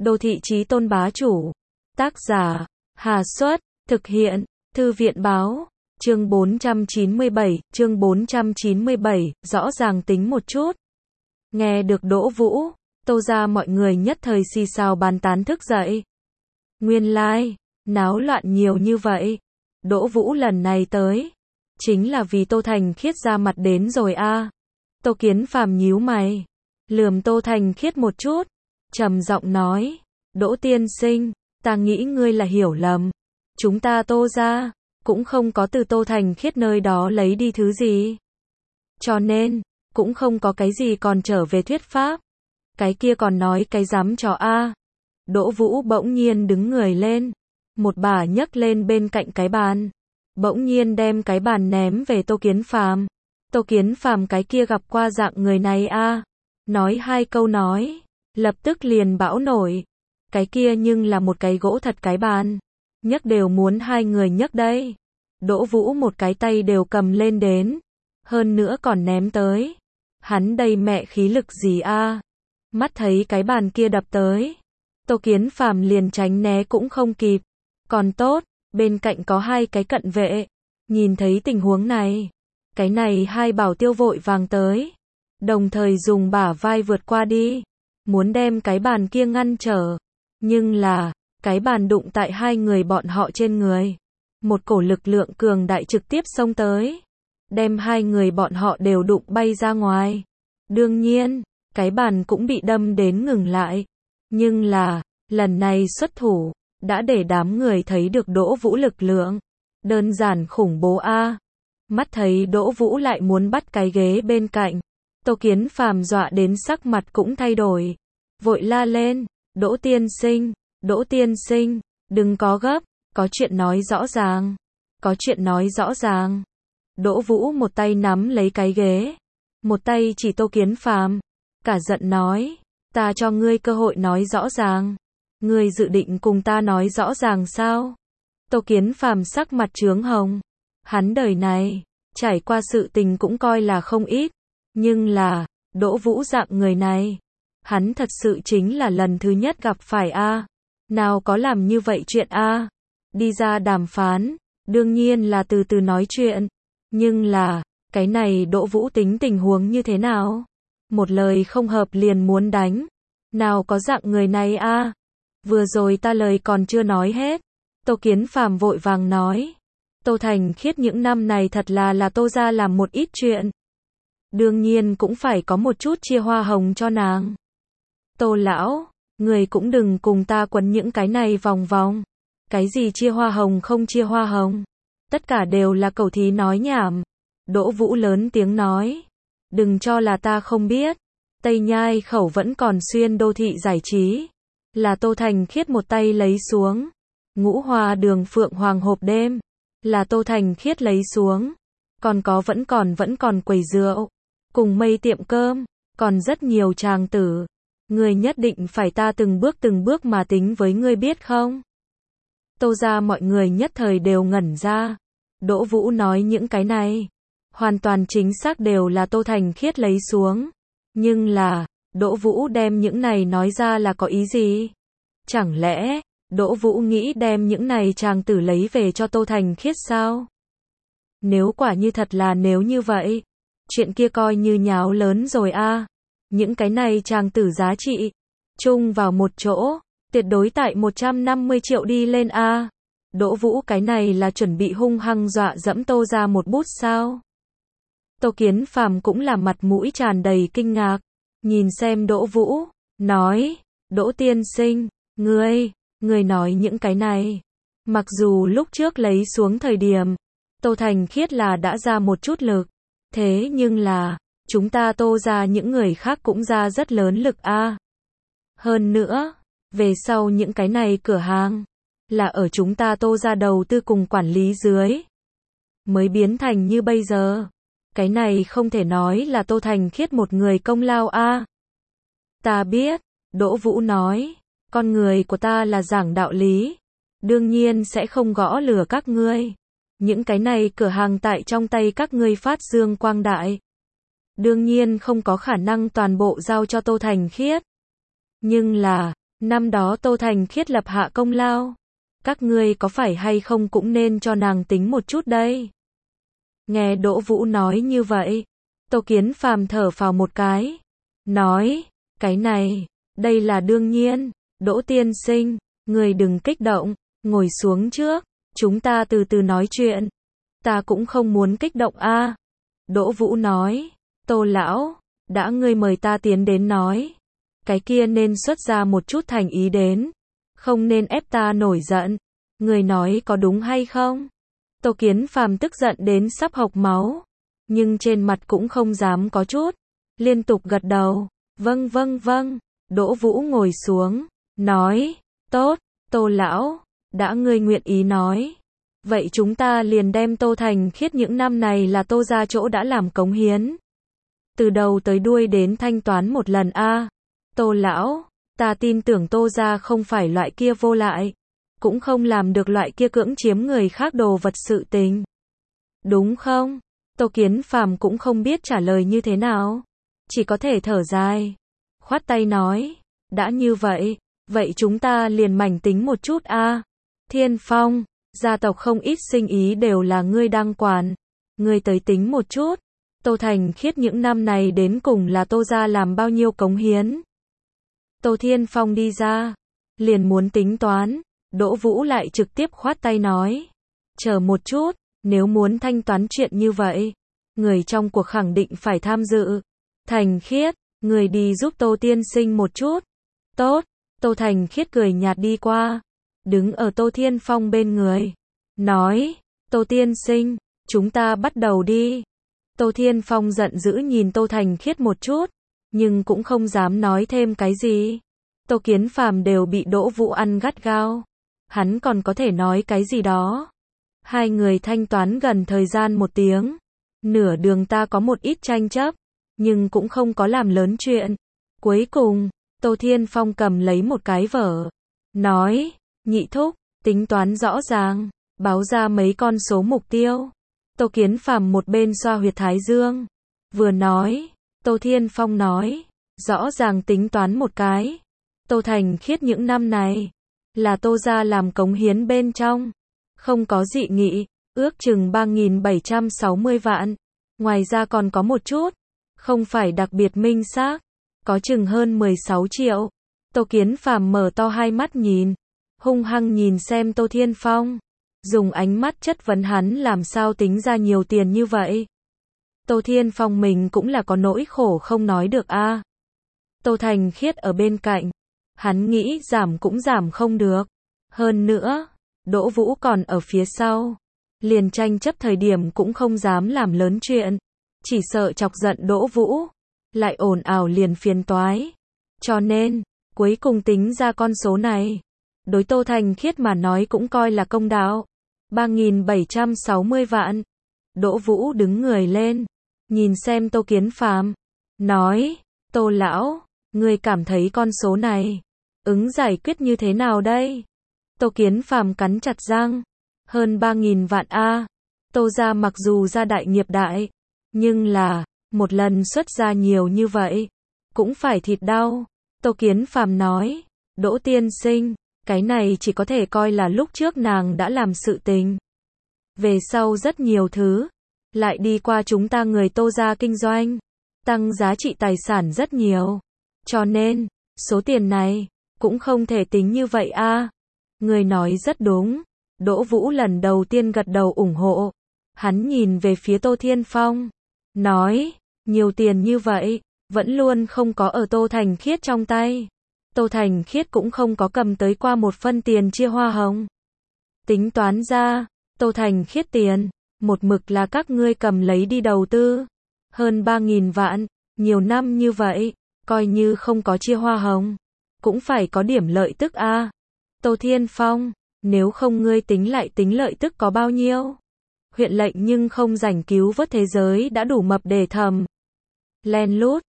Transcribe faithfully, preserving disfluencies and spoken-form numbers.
Đô thị chí tôn bá chủ. Tác giả, Hà Xuất, thực hiện, Thư viện báo. Chương bốn trăm chín mươi bảy, chương bốn trăm chín mươi bảy, rõ ràng tính một chút. Nghe được Đỗ Vũ, Tô gia mọi người nhất thời xì xào bàn tán thức dậy. Nguyên lai, like, náo loạn nhiều như vậy. Đỗ Vũ lần này tới, chính là vì Tô Thành Khiết ra mặt đến rồi a. À. Tô Kiến Phàm nhíu mày, lườm Tô Thành Khiết một chút, trầm giọng nói, Đỗ tiên sinh, ta nghĩ ngươi là hiểu lầm. Chúng ta Tô gia cũng không có từ Tô Thành Khiết nơi đó lấy đi thứ gì. Cho nên, cũng không có cái gì còn trở về thuyết pháp. Cái kia còn nói cái dám trò a. À. Đỗ Vũ bỗng nhiên đứng người lên, một bà nhấc lên bên cạnh cái bàn, bỗng nhiên đem cái bàn ném về Tô Kiến Phàm. Tô Kiến Phàm cái kia gặp qua dạng người này a. À. Nói hai câu nói, lập tức liền bão nổi. Cái kia nhưng là một cái gỗ thật cái bàn, nhấc đều muốn hai người nhấc đây. Đỗ Vũ một cái tay đều cầm lên đến, hơn nữa còn ném tới. Hắn đây mẹ khí lực gì a? À? Mắt thấy cái bàn kia đập tới, Tô Kiến Phàm liền tránh né cũng không kịp. Còn tốt, bên cạnh có hai cái cận vệ, nhìn thấy tình huống này, cái này hai bảo tiêu vội vàng tới, đồng thời dùng bả vai vượt qua đi, muốn đem cái bàn kia ngăn trở. Nhưng là, cái bàn đụng tại hai người bọn họ trên người. Một cổ lực lượng cường đại trực tiếp xông tới, đem hai người bọn họ đều đụng bay ra ngoài. Đương nhiên, cái bàn cũng bị đâm đến ngừng lại. Nhưng là, lần này xuất thủ, đã để đám người thấy được Đỗ Vũ lực lượng. Đơn giản khủng bố a. À. Mắt thấy Đỗ Vũ lại muốn bắt cái ghế bên cạnh. Tô Kiến Phàm dọa đến sắc mặt cũng thay đổi. Vội la lên, Đỗ tiên sinh, Đỗ tiên sinh, đừng có gấp, có chuyện nói rõ ràng, có chuyện nói rõ ràng. Đỗ Vũ một tay nắm lấy cái ghế, một tay chỉ Tô Kiến Phàm, cả giận nói, ta cho ngươi cơ hội nói rõ ràng, ngươi dự định cùng ta nói rõ ràng sao? Tô Kiến Phàm sắc mặt chướng hồng, hắn đời này, trải qua sự tình cũng coi là không ít, nhưng là, Đỗ Vũ dạng người này, hắn thật sự chính là lần thứ nhất gặp phải a. À. Nào có làm như vậy chuyện a. À. Đi ra đàm phán, đương nhiên là từ từ nói chuyện, nhưng là, cái này Đỗ Vũ tính tình huống như thế nào? Một lời không hợp liền muốn đánh, nào có dạng người này a. À. Vừa rồi ta lời còn chưa nói hết, Tô Kiến Phàm vội vàng nói, Tô Thành Khiết những năm này thật là là Tô gia làm một ít chuyện, đương nhiên cũng phải có một chút chia hoa hồng cho nàng. Tô lão, người cũng đừng cùng ta quấn những cái này vòng vòng. Cái gì chia hoa hồng không chia hoa hồng, tất cả đều là cẩu thí nói nhảm. Đỗ Vũ lớn tiếng nói, đừng cho là ta không biết, Tây Nhai khẩu vẫn còn xuyên đô thị giải trí, là Tô Thành Khiết một tay lấy xuống. Ngũ Hoa đường Phượng Hoàng hộp đêm, là Tô Thành Khiết lấy xuống. Còn có vẫn còn vẫn còn quầy rượu, cùng mây tiệm cơm, còn rất nhiều tràng tử. Ngươi nhất định phải ta từng bước từng bước mà tính với ngươi biết không? Tô gia mọi người nhất thời đều ngẩn ra. Đỗ Vũ nói những cái này, hoàn toàn chính xác đều là Tô Thành Khiết lấy xuống. Nhưng là, Đỗ Vũ đem những này nói ra là có ý gì? Chẳng lẽ, Đỗ Vũ nghĩ đem những này chàng tử lấy về cho Tô Thành Khiết sao? Nếu quả như thật là nếu như vậy, chuyện kia coi như nháo lớn rồi a. À. Những cái này chàng tử giá trị, chung vào một chỗ, tuyệt đối tại một trăm năm mươi triệu đi lên a. À. Đỗ Vũ cái này là chuẩn bị hung hăng dọa dẫm Tô ra một bút sao? Tô Kiến Phàm cũng là mặt mũi tràn đầy kinh ngạc, nhìn xem Đỗ Vũ, nói, Đỗ tiên sinh, ngươi, ngươi nói những cái này. Mặc dù lúc trước lấy xuống thời điểm, Tô Thành Khiết là đã ra một chút lực, thế nhưng là, chúng ta Tô ra những người khác cũng ra rất lớn lực a. À. Hơn nữa, về sau những cái này cửa hàng, là ở chúng ta Tô ra đầu tư cùng quản lý dưới, mới biến thành như bây giờ. Cái này không thể nói là Tô Thành Khiết một người công lao a. À. Ta biết, Đỗ Vũ nói, con người của ta là giảng đạo lý, đương nhiên sẽ không gõ lừa các ngươi. Những cái này cửa hàng tại trong tay các ngươi phát dương quang đại, đương nhiên không có khả năng toàn bộ giao cho Tô Thành Khiết. Nhưng là, Năm đó Tô Thành Khiết lập hạ công lao. Các ngươi có phải hay không cũng nên cho nàng tính một chút đây. Nghe Đỗ Vũ nói như vậy, Tô Kiến Phàm thở phào một cái. Nói, cái này, đây là đương nhiên. Đỗ tiên sinh, người đừng kích động, ngồi xuống trước, chúng ta từ từ nói chuyện. Ta cũng không muốn kích động a. Đỗ Vũ nói, Tô lão, đã ngươi mời ta tiến đến nói. Cái kia nên xuất ra một chút thành ý đến. Không nên ép ta nổi giận. Người nói có đúng hay không? Tô Kiến Phàm tức giận đến sắp hộc máu. Nhưng trên mặt cũng không dám có chút. Liên tục gật đầu. Vâng vâng vâng. Đỗ Vũ ngồi xuống. Nói. Tốt, Tô lão. Đã ngươi nguyện ý nói. Vậy chúng ta liền đem Tô Thành Khiết những năm này là Tô gia chỗ đã làm cống hiến. Từ đầu tới đuôi đến thanh toán một lần a. Tô lão, ta tin tưởng Tô gia không phải loại kia vô lại, cũng không làm được loại kia cưỡng chiếm người khác đồ vật sự tình. Đúng không? Tô Kiến Phàm cũng không biết trả lời như thế nào, chỉ có thể thở dài, khoát tay nói, đã như vậy, vậy chúng ta liền mảnh tính một chút a. Thiên Phong, gia tộc không ít sinh ý đều là ngươi đang quản, ngươi tới tính một chút. Tô Thành Khiết những năm này đến cùng là Tô gia làm bao nhiêu cống hiến. Tô Thiên Phong đi ra, liền muốn tính toán, Đỗ Vũ lại trực tiếp khoát tay nói, chờ một chút, nếu muốn thanh toán chuyện như vậy, người trong cuộc khẳng định phải tham dự. Thành Khiết, người đi giúp Tô tiên sinh một chút. Tốt, Tô Thành Khiết cười nhạt đi qua, đứng ở Tô Thiên Phong bên người, nói, Tô tiên sinh, chúng ta bắt đầu đi. Tô Thiên Phong giận dữ nhìn Tô Thành Khiết một chút, nhưng cũng không dám nói thêm cái gì. Tô Kiến Phàm đều bị Đỗ Vũ ăn gắt gao, hắn còn có thể nói cái gì đó. Hai người thanh toán gần thời gian một tiếng, nửa đường ta có một ít tranh chấp, nhưng cũng không có làm lớn chuyện. Cuối cùng, Tô Thiên Phong cầm lấy một cái vở, nói, nhị thúc, tính toán rõ ràng, báo ra mấy con số mục tiêu. Tô Kiến Phàm một bên xoa huyệt thái dương, vừa nói, Tô Thiên Phong nói, rõ ràng tính toán một cái. Tô Thành Khiết những năm này, là Tô gia làm cống hiến bên trong, không có dị nghị, ước chừng ba nghìn bảy trăm sáu mươi vạn. Ngoài ra còn có một chút, không phải đặc biệt minh xác, có chừng hơn mười sáu triệu. Tô Kiến Phàm mở to hai mắt nhìn, hung hăng nhìn xem Tô Thiên Phong, dùng ánh mắt chất vấn hắn làm sao tính ra nhiều tiền như vậy. Tô Thiên Phong mình cũng là có nỗi khổ không nói được a. Tô Thành Khiết ở bên cạnh, hắn nghĩ giảm cũng giảm không được. Hơn nữa, Đỗ Vũ còn ở phía sau, liền tranh chấp thời điểm cũng không dám làm lớn chuyện, chỉ sợ chọc giận Đỗ Vũ, lại ồn ào liền phiền toái. Cho nên, cuối cùng tính ra con số này, đối Tô Thành Khiết mà nói cũng coi là công đạo. ba nghìn bảy trăm sáu mươi vạn. Đỗ Vũ đứng người lên, nhìn xem Tô Kiến Phàm, nói, Tô lão, ngươi cảm thấy con số này, ứng giải quyết như thế nào đây? Tô Kiến Phàm cắn chặt răng, hơn ba nghìn vạn a. Tô gia mặc dù gia đại nghiệp đại, nhưng là, một lần xuất ra nhiều như vậy, cũng phải thịt đau. Tô Kiến Phàm nói, Đỗ tiên sinh, cái này chỉ có thể coi là lúc trước nàng đã làm sự tình. Về sau rất nhiều thứ, lại đi qua chúng ta người Tô gia kinh doanh, tăng giá trị tài sản rất nhiều. Cho nên, số tiền này, cũng không thể tính như vậy a. Người nói rất đúng. Đỗ Vũ lần đầu tiên gật đầu ủng hộ. Hắn nhìn về phía Tô Thiên Phong, nói, nhiều tiền như vậy, vẫn luôn không có ở Tô Thành Khiết trong tay. Tô Thành Khiết cũng không có cầm tới qua một phân tiền chia hoa hồng. Tính toán ra, Tô Thành Khiết tiền, một mực là các ngươi cầm lấy đi đầu tư. Hơn ba nghìn vạn, nhiều năm như vậy, coi như không có chia hoa hồng, cũng phải có điểm lợi tức a. Tô Thiên Phong, nếu không ngươi tính lại tính lợi tức có bao nhiêu? Huyện lệnh nhưng không rảnh cứu vớt thế giới đã đủ mập để thầm. Len lút,